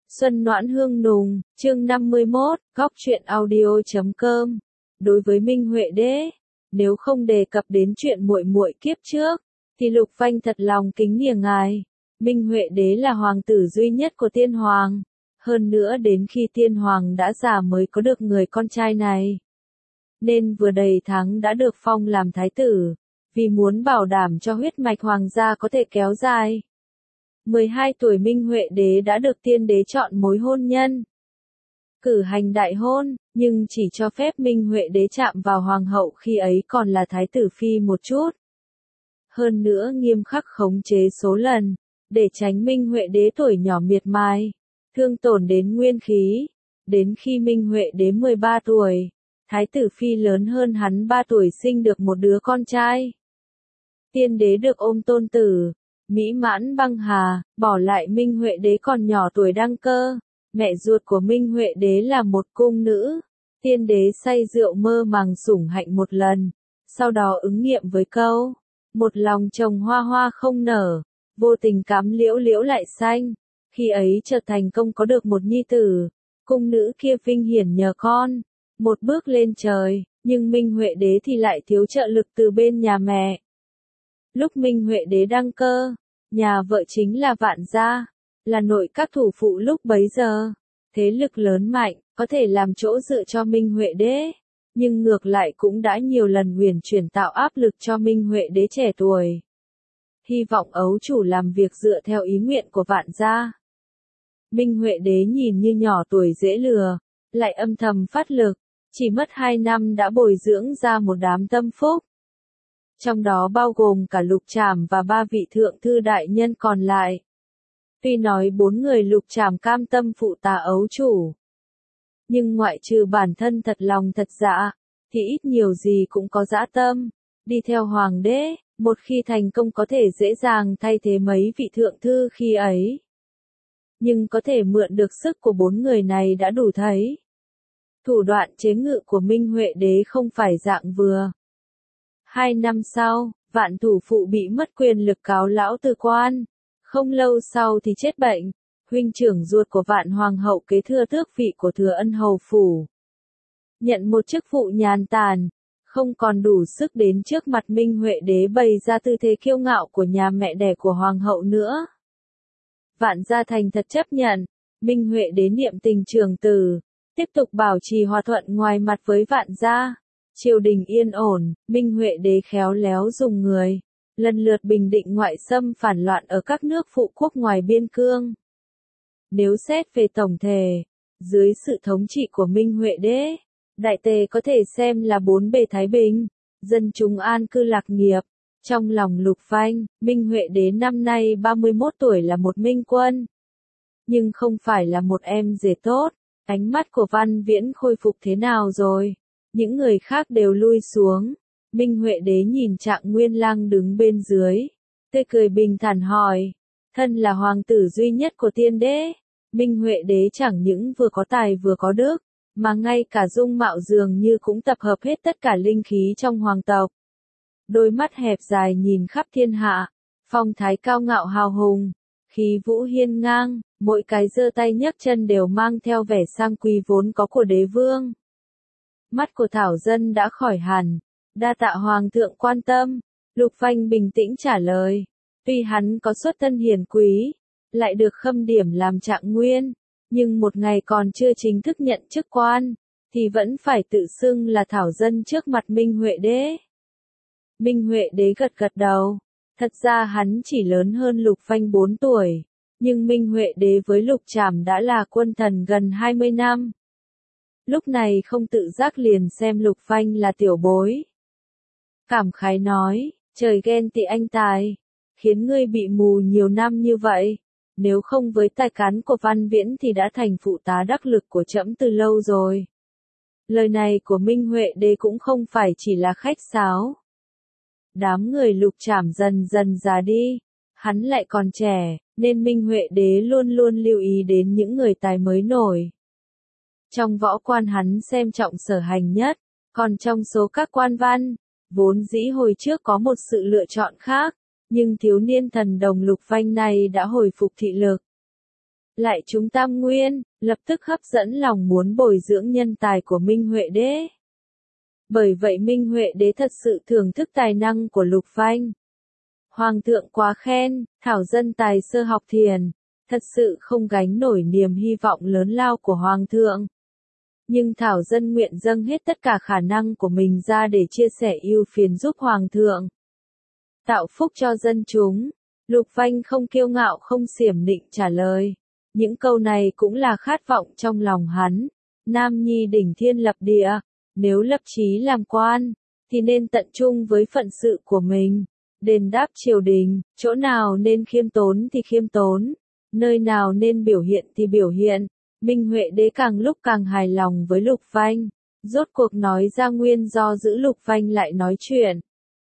Xuân Noãn Hương Nùng, chương 51, góc truyện audio.com. Đối với Minh Huệ Đế, nếu không đề cập đến chuyện muội muội kiếp trước, thì Lục Vanh thật lòng kính nể ngài. Minh Huệ Đế là hoàng tử duy nhất của Tiên Hoàng, hơn nữa đến khi Tiên Hoàng đã già mới có được người con trai này. Nên vừa đầy tháng đã được phong làm thái tử, vì muốn bảo đảm cho huyết mạch hoàng gia có thể kéo dài. 12 tuổi Minh Huệ Đế đã được tiên đế chọn mối hôn nhân, cử hành đại hôn, nhưng chỉ cho phép Minh Huệ Đế chạm vào hoàng hậu khi ấy còn là thái tử phi một chút. Hơn nữa nghiêm khắc khống chế số lần, để tránh Minh Huệ Đế tuổi nhỏ miệt mài, thương tổn đến nguyên khí. Đến khi Minh Huệ Đế 13 tuổi, thái tử phi lớn hơn hắn 3 tuổi sinh được một đứa con trai. Tiên đế được ôm tôn tử, mỹ mãn băng hà, bỏ lại Minh Huệ Đế còn nhỏ tuổi đăng cơ. Mẹ ruột của Minh Huệ Đế là một cung nữ. Tiên đế say rượu mơ màng sủng hạnh một lần, sau đó ứng nghiệm với câu, một lòng trồng hoa hoa không nở, vô tình cắm liễu liễu lại xanh. Khi ấy trở thành công có được một nhi tử, cung nữ kia vinh hiển nhờ con, một bước lên trời, nhưng Minh Huệ Đế thì lại thiếu trợ lực từ bên nhà mẹ. Lúc Minh Huệ Đế đăng cơ, nhà vợ chính là Vạn Gia, là nội các thủ phụ lúc bấy giờ, thế lực lớn mạnh, có thể làm chỗ dựa cho Minh Huệ Đế, nhưng ngược lại cũng đã nhiều lần huyền chuyển tạo áp lực cho Minh Huệ Đế trẻ tuổi. Hy vọng ấu chủ làm việc dựa theo ý nguyện của Vạn Gia. Minh Huệ Đế nhìn như nhỏ tuổi dễ lừa, lại âm thầm phát lực, chỉ mất 2 năm đã bồi dưỡng ra một đám tâm phúc. Trong đó bao gồm cả Lục Trảm và 3 vị thượng thư đại nhân còn lại. Tuy nói 4 người Lục Trảm cam tâm phụ tá ấu chủ, nhưng ngoại trừ bản thân thật lòng thật dạ, thì ít nhiều gì cũng có dã tâm, đi theo hoàng đế, một khi thành công có thể dễ dàng thay thế mấy vị thượng thư khi ấy. Nhưng có thể mượn được sức của 4 người này đã đủ thấy. Thủ đoạn chế ngự của Minh Huệ Đế không phải dạng vừa. 2 năm sau, Vạn thủ phụ bị mất quyền lực cáo lão từ quan. Không lâu sau thì chết bệnh. Huynh trưởng ruột của Vạn hoàng hậu kế thừa tước vị của Thừa Ân hầu phủ. Nhận một chức vụ nhàn tản, không còn đủ sức đến trước mặt Minh Huệ Đế bày ra tư thế kiêu ngạo của nhà mẹ đẻ của hoàng hậu nữa. Vạn Gia thành thật chấp nhận, Minh Huệ Đế niệm tình trường tử, tiếp tục bảo trì hòa thuận ngoài mặt với Vạn Gia. Triều đình yên ổn, Minh Huệ Đế khéo léo dùng người, lần lượt bình định ngoại xâm phản loạn ở các nước phụ quốc ngoài biên cương. Nếu xét về tổng thể, dưới sự thống trị của Minh Huệ Đế, Đại Tề có thể xem là 4 bề thái bình, dân chúng an cư lạc nghiệp. Trong lòng Lục Vanh, Minh Huệ Đế năm nay 31 tuổi là một minh quân, nhưng không phải là một em rể tốt. Ánh mắt của Văn Viễn khôi phục thế nào rồi? Những người khác đều lui xuống. Minh Huệ Đế nhìn Trạng Nguyên Lăng đứng bên dưới, tươi cười bình thản hỏi, thân là hoàng tử duy nhất của tiên đế, Minh Huệ Đế chẳng những vừa có tài vừa có đức, mà ngay cả dung mạo dường như cũng tập hợp hết tất cả linh khí trong hoàng tộc. Đôi mắt hẹp dài nhìn khắp thiên hạ, phong thái cao ngạo hào hùng, khí vũ hiên ngang, mỗi cái giơ tay nhấc chân đều mang theo vẻ sang quý vốn có của đế vương. Mắt của Thảo Dân đã khỏi hẳn, đa tạ hoàng thượng quan tâm. Lục Vanh bình tĩnh trả lời, tuy hắn có xuất thân hiền quý, lại được khâm điểm làm trạng nguyên, nhưng một ngày còn chưa chính thức nhận chức quan, thì vẫn phải tự xưng là Thảo Dân trước mặt Minh Huệ Đế. Minh Huệ Đế gật gật đầu, thật ra hắn chỉ lớn hơn Lục Vanh 4 tuổi, nhưng Minh Huệ Đế với Lục Trảm đã là quân thần gần 20 năm. Lúc này không tự giác liền xem Lục Vanh là tiểu bối. Cảm khái nói, trời ghen tị anh tài, khiến ngươi bị mù nhiều năm như vậy, nếu không với tài cán của Văn Viễn thì đã thành phụ tá đắc lực của trẫm từ lâu rồi. Lời này của Minh Huệ Đế cũng không phải chỉ là khách sáo. Đám người Lục Trảm dần dần già đi, hắn lại còn trẻ, nên Minh Huệ Đế luôn luôn lưu ý đến những người tài mới nổi. Trong võ quan hắn xem trọng Sở Hành nhất, còn trong số các quan văn, vốn dĩ hồi trước có một sự lựa chọn khác, nhưng thiếu niên thần đồng Lục Vanh này đã hồi phục thị lực. lại trúng tam nguyên, lập tức hấp dẫn lòng muốn bồi dưỡng nhân tài của Minh Huệ Đế. Bởi vậy Minh Huệ Đế thật sự thưởng thức tài năng của Lục Vanh. Hoàng thượng quá khen, thảo dân tài sơ học thiền, thật sự không gánh nổi niềm hy vọng lớn lao của Hoàng thượng. Nhưng thảo dân nguyện dâng hết tất cả khả năng của mình ra để chia sẻ ưu phiền giúp Hoàng thượng. Tạo phúc cho dân chúng. Lục Vanh không kiêu ngạo không xiểm nịnh trả lời. Những câu này cũng là khát vọng trong lòng hắn. Nam nhi đỉnh thiên lập địa, nếu lập chí làm quan, thì nên tận trung với phận sự của mình. Đền đáp triều đình, chỗ nào nên khiêm tốn thì khiêm tốn, nơi nào nên biểu hiện thì biểu hiện. Minh Huệ Đế càng lúc càng hài lòng với Lục Vanh, rốt cuộc nói ra nguyên do giữ Lục Vanh lại nói chuyện.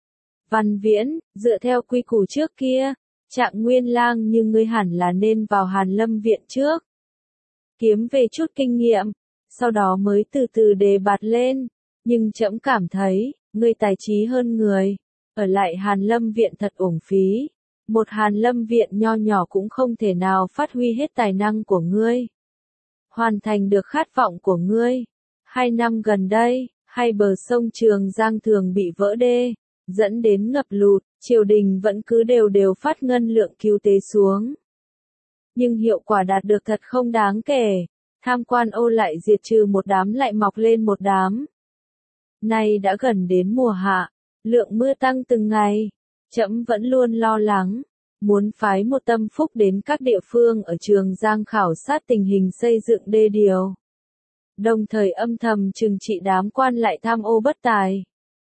Văn Viễn, dựa theo quy củ trước kia, Trạng Nguyên lang nhưng ngươi hẳn là nên vào Hàn Lâm viện trước. Kiếm về chút kinh nghiệm, sau đó mới từ từ đề bạt lên, nhưng trẫm cảm thấy, ngươi tài trí hơn người, ở lại Hàn Lâm viện thật uổng phí. Một Hàn Lâm viện nho nhỏ cũng không thể nào phát huy hết tài năng của ngươi. Hoàn thành được khát vọng của ngươi. 2 năm gần đây, hai bờ sông Trường Giang thường bị vỡ đê, dẫn đến ngập lụt, triều đình vẫn cứ đều phát ngân lượng cứu tế xuống. Nhưng hiệu quả đạt được thật không đáng kể, tham quan ô lại diệt trừ một đám lại mọc lên một đám. Nay đã gần đến mùa hạ, lượng mưa tăng từng ngày, trẫm vẫn luôn lo lắng, muốn phái một tâm phúc đến các địa phương ở Trường Giang khảo sát tình hình xây dựng đê điều. Đồng thời âm thầm trừng trị đám quan lại tham ô bất tài.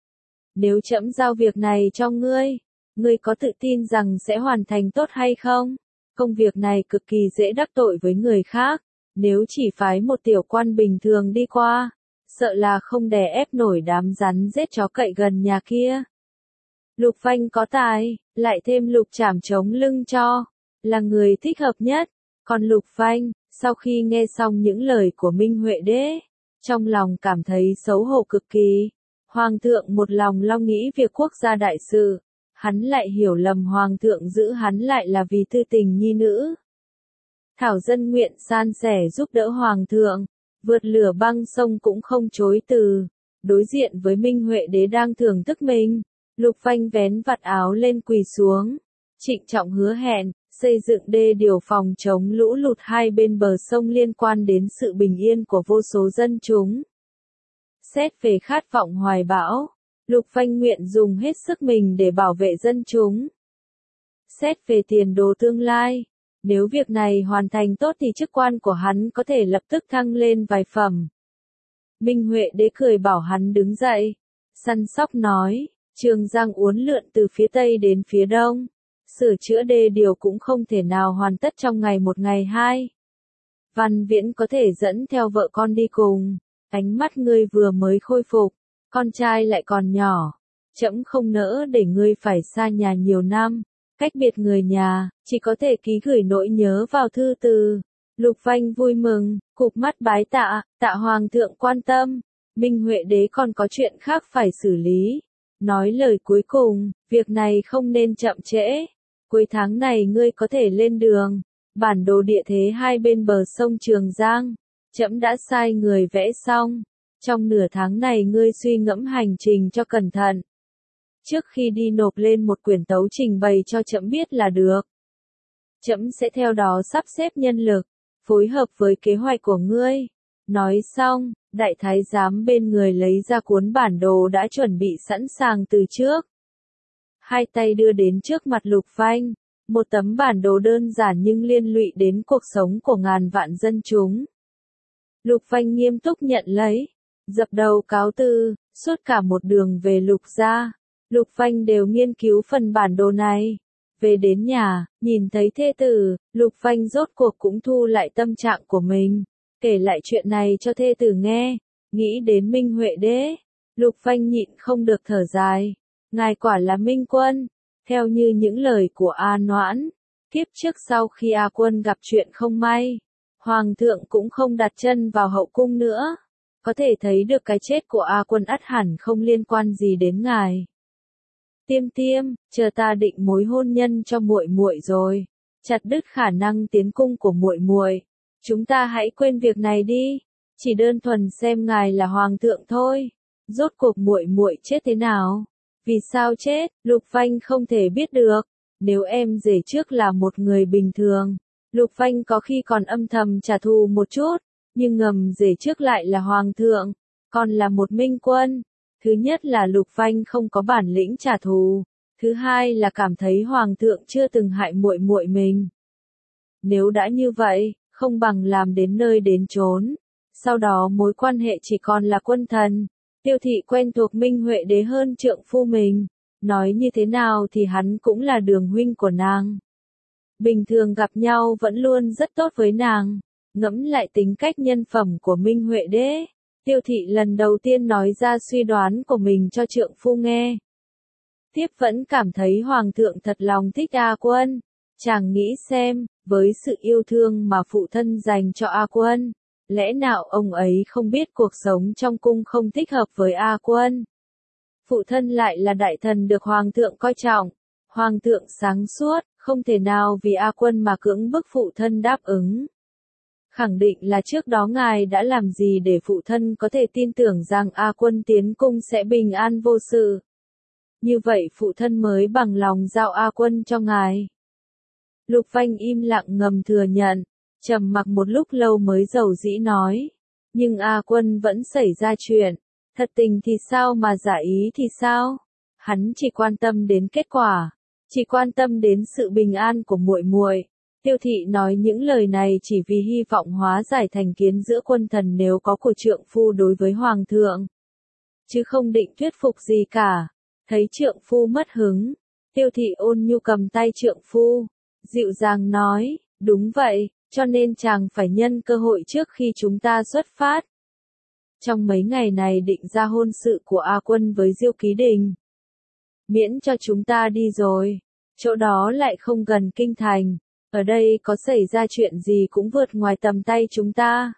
Nếu trẫm giao việc này cho ngươi, ngươi có tự tin rằng sẽ hoàn thành tốt hay không? Công việc này cực kỳ dễ đắc tội với người khác, nếu chỉ phái một tiểu quan bình thường đi qua, sợ là không đè ép nổi đám rắn rết chó cậy gần nhà kia. Lục Vanh có tài, lại thêm Lục Trảm chống lưng cho, là người thích hợp nhất. Còn Lục Vanh, sau khi nghe xong những lời của Minh Huệ Đế, trong lòng cảm thấy xấu hổ cực kỳ. Hoàng thượng một lòng lo nghĩ việc quốc gia đại sự, hắn lại hiểu lầm Hoàng thượng giữ hắn lại là vì tư tình nhi nữ. Thảo dân nguyện san sẻ giúp đỡ Hoàng thượng, vượt lửa băng sông cũng không chối từ. Đối diện với Minh Huệ Đế đang thưởng thức mình, Lục Vanh vén vạt áo lên quỳ xuống, trịnh trọng hứa hẹn, xây dựng đê điều phòng chống lũ lụt hai bên bờ sông liên quan đến sự bình yên của vô số dân chúng. Xét về khát vọng hoài bão, Lục Vanh nguyện dùng hết sức mình để bảo vệ dân chúng. Xét về tiền đồ tương lai, nếu việc này hoàn thành tốt thì chức quan của hắn có thể lập tức thăng lên vài phẩm. Minh Huệ Đế cười bảo hắn đứng dậy, săn sóc nói, Trường Giang uốn lượn từ phía tây đến phía đông, sửa chữa đê điều cũng không thể nào hoàn tất trong ngày một ngày hai. Văn Viễn có thể dẫn theo vợ con đi cùng, ánh mắt ngươi vừa mới khôi phục, con trai lại còn nhỏ, trẫm không nỡ để ngươi phải xa nhà nhiều năm, cách biệt người nhà, chỉ có thể ký gửi nỗi nhớ vào thư từ. Lục Vanh vui mừng, cụp mắt bái tạ, tạ Hoàng thượng quan tâm. Minh Huệ Đế còn có chuyện khác phải xử lý. Nói lời cuối cùng, việc này không nên chậm trễ. Cuối tháng này ngươi có thể lên đường. Bản đồ địa thế hai bên bờ sông Trường Giang, trẫm đã sai người vẽ xong. Trong nửa tháng này ngươi suy ngẫm hành trình cho cẩn thận. Trước khi đi nộp lên một quyển tấu trình bày cho trẫm biết là được. Trẫm sẽ theo đó sắp xếp nhân lực, phối hợp với kế hoạch của ngươi. Nói xong, đại thái giám bên người lấy ra cuốn bản đồ đã chuẩn bị sẵn sàng từ trước. Hai tay đưa đến trước mặt Lục Vanh, một tấm bản đồ đơn giản nhưng liên lụy đến cuộc sống của ngàn vạn dân chúng. Lục Vanh nghiêm túc nhận lấy, dập đầu cáo từ, suốt cả một đường về Lục gia, Lục Vanh đều nghiên cứu phần bản đồ này. Về đến nhà, nhìn thấy thê tử, Lục Vanh rốt cuộc cũng thu lại tâm trạng của mình, kể lại chuyện này cho thê tử nghe, nghĩ đến Minh Huệ Đế, Lục Vanh nhịn không được thở dài, ngài quả là minh quân, theo như những lời của A Noãn, kiếp trước sau khi A Quân gặp chuyện không may, Hoàng thượng cũng không đặt chân vào hậu cung nữa, có thể thấy được cái chết của A Quân ắt hẳn không liên quan gì đến ngài. Tiêm tiêm, chờ ta định mối hôn nhân cho muội muội rồi. chặt đứt khả năng tiến cung của muội muội. Chúng ta hãy quên việc này đi, chỉ đơn thuần xem ngài là hoàng thượng thôi. Rốt cuộc muội muội chết thế nào? Vì sao chết? Lục Vanh không thể biết được. Nếu em rể trước là một người bình thường, Lục Vanh có khi còn âm thầm trả thù một chút, nhưng ngầm rể trước lại là hoàng thượng, còn là một minh quân. Thứ nhất là Lục Vanh không có bản lĩnh trả thù, thứ hai là cảm thấy hoàng thượng chưa từng hại muội muội mình. Nếu đã như vậy, không bằng làm đến nơi đến chốn. Sau đó mối quan hệ chỉ còn là quân thần. Tiêu thị quen thuộc Minh Huệ Đế hơn trượng phu mình. Nói như thế nào thì hắn cũng là đường huynh của nàng. Bình thường gặp nhau vẫn luôn rất tốt với nàng. Ngẫm lại tính cách nhân phẩm của Minh Huệ Đế, Tiêu thị lần đầu tiên nói ra suy đoán của mình cho trượng phu nghe. Tiếp vẫn cảm thấy hoàng thượng thật lòng thích A Quân. Chàng nghĩ xem, với sự yêu thương mà phụ thân dành cho A Quân, lẽ nào ông ấy không biết cuộc sống trong cung không thích hợp với A Quân? Phụ thân lại là đại thần được hoàng thượng coi trọng, hoàng thượng sáng suốt, không thể nào vì A Quân mà cưỡng bức phụ thân đáp ứng. Khẳng định là trước đó ngài đã làm gì để phụ thân có thể tin tưởng rằng A Quân tiến cung sẽ bình an vô sự. Như vậy phụ thân mới bằng lòng giao A Quân cho ngài. Lục Vanh im lặng ngầm thừa nhận, trầm mặc một lúc lâu mới dầu dĩ nói. Nhưng A Quân vẫn xảy ra chuyện, thật tình thì sao mà giả ý thì sao? Hắn chỉ quan tâm đến kết quả, chỉ quan tâm đến sự bình an của muội muội. Tiêu thị nói những lời này chỉ vì hy vọng hóa giải thành kiến giữa quân thần nếu có của trượng phu đối với hoàng thượng, chứ không định thuyết phục gì cả. Thấy trượng phu mất hứng, Tiêu thị ôn nhu cầm tay trượng phu, dịu dàng nói, đúng vậy, cho nên chàng phải nhân cơ hội trước khi chúng ta xuất phát. Trong mấy ngày này định ra hôn sự của A Quân với Diêu Ký Đình. Miễn cho chúng ta đi rồi, chỗ đó lại không gần kinh thành, ở đây có xảy ra chuyện gì cũng vượt ngoài tầm tay chúng ta.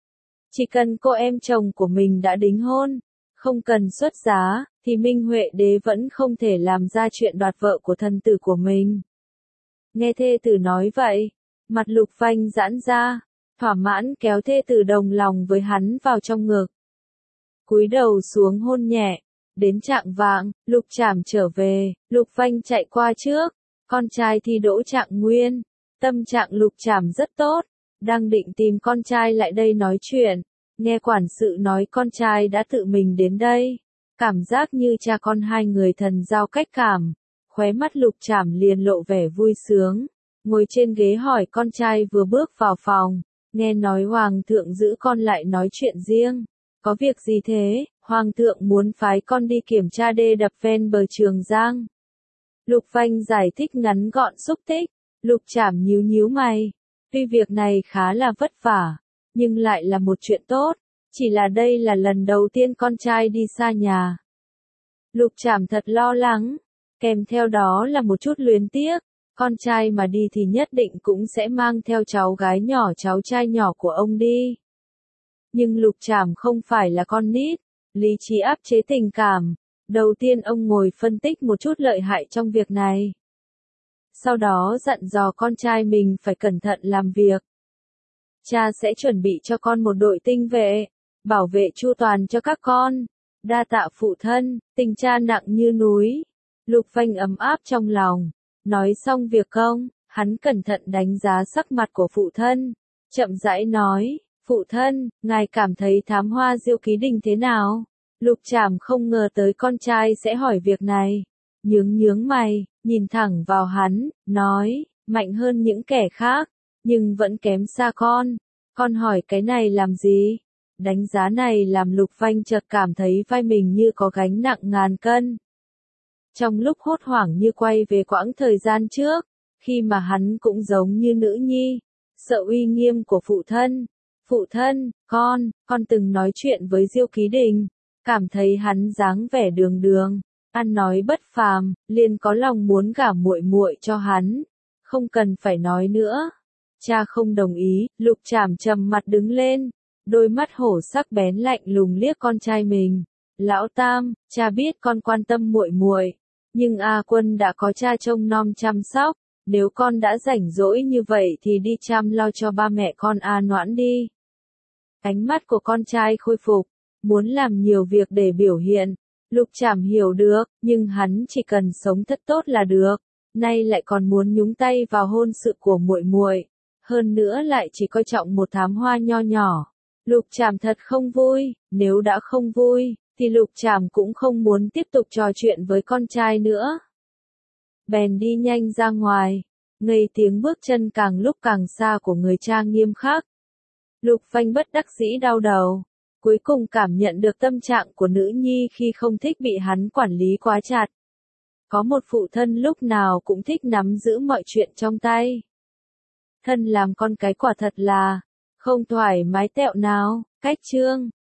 Chỉ cần cô em chồng của mình đã đính hôn, không cần xuất giá, thì Minh Huệ Đế vẫn không thể làm ra chuyện đoạt vợ của thần tử của mình. Nghe thê tử nói vậy, mặt Lục Vanh giãn ra, thỏa mãn kéo thê tử đồng lòng với hắn vào trong ngực. Cúi đầu xuống hôn nhẹ, đến trạng vạng, Lục Trảm trở về, Lục Vanh chạy qua trước, con trai thi đỗ trạng nguyên, tâm trạng Lục Trảm rất tốt, đang định tìm con trai lại đây nói chuyện, nghe quản sự nói con trai đã tự mình đến đây, cảm giác như cha con hai người thần giao cách cảm, khóe mắt Lục Trảm liền lộ vẻ vui sướng, ngồi trên ghế hỏi con trai vừa bước vào phòng, nghe nói hoàng thượng giữ con lại nói chuyện riêng, có việc gì thế? Hoàng thượng muốn phái con đi kiểm tra đê đập ven bờ Trường Giang. Lục Vanh giải thích ngắn gọn xúc tích, Lục Trảm nhíu nhíu mày, tuy việc này khá là vất vả, nhưng lại là một chuyện tốt, chỉ là đây là lần đầu tiên con trai đi xa nhà. Lục Trảm thật lo lắng, kèm theo đó là một chút luyến tiếc, con trai mà đi thì nhất định cũng sẽ mang theo cháu gái nhỏ cháu trai nhỏ của ông đi. Nhưng Lục Trảm không phải là con nít, lý trí áp chế tình cảm, đầu tiên ông ngồi phân tích một chút lợi hại trong việc này. Sau đó dặn dò con trai mình phải cẩn thận làm việc. Cha sẽ chuẩn bị cho con một đội tinh vệ, bảo vệ chu toàn cho các con. Đa tạ phụ thân, tình cha nặng như núi. Lục Vanh ấm áp trong lòng. Nói xong việc công, hắn cẩn thận đánh giá sắc mặt của phụ thân. Chậm rãi nói, phụ thân, ngài cảm thấy thám hoa Diêu Ký Đình thế nào? Lục Trảm không ngờ tới con trai sẽ hỏi việc này. Nhướng mày, nhìn thẳng vào hắn, nói, mạnh hơn những kẻ khác, nhưng vẫn kém xa con. Con hỏi cái này làm gì? Đánh giá này làm Lục Vanh chợt cảm thấy vai mình như có gánh nặng ngàn cân. Trong lúc hốt hoảng như quay về quãng thời gian trước, khi mà hắn cũng giống như nữ nhi, sợ uy nghiêm của phụ thân. Phụ thân, con từng nói chuyện với Diêu Ký Đình, cảm thấy hắn dáng vẻ đường đường, ăn nói bất phàm, liền có lòng muốn gả muội muội cho hắn, không cần phải nói nữa. Cha không đồng ý, Lục Trảm trầm mặt đứng lên, đôi mắt hổ sắc bén lạnh lùng liếc con trai mình. Lão Tam, cha biết con quan tâm muội muội, nhưng A Quân đã có cha trông nom chăm sóc, Nếu con đã rảnh rỗi như vậy thì đi chăm lo cho ba mẹ con A Noãn đi. Ánh mắt của con trai khôi phục, muốn làm nhiều việc để biểu hiện. Lục Trảm hiểu được, nhưng hắn chỉ cần sống thật tốt là được. Nay lại còn muốn nhúng tay vào hôn sự của muội muội, hơn nữa lại chỉ coi trọng một thám hoa nho nhỏ. Lục Trảm thật không vui, nếu đã không vui, thì Lục Trảm cũng không muốn tiếp tục trò chuyện với con trai nữa. Bèn đi nhanh ra ngoài, nghe tiếng bước chân càng lúc càng xa của người cha nghiêm khắc. Lục Phanh bất đắc dĩ đau đầu, cuối cùng cảm nhận được tâm trạng của nữ nhi khi không thích bị hắn quản lý quá chặt. Có một phụ thân lúc nào cũng thích nắm giữ mọi chuyện trong tay. Thân làm con cái quả thật là không thoải mái tẹo nào. Cách chương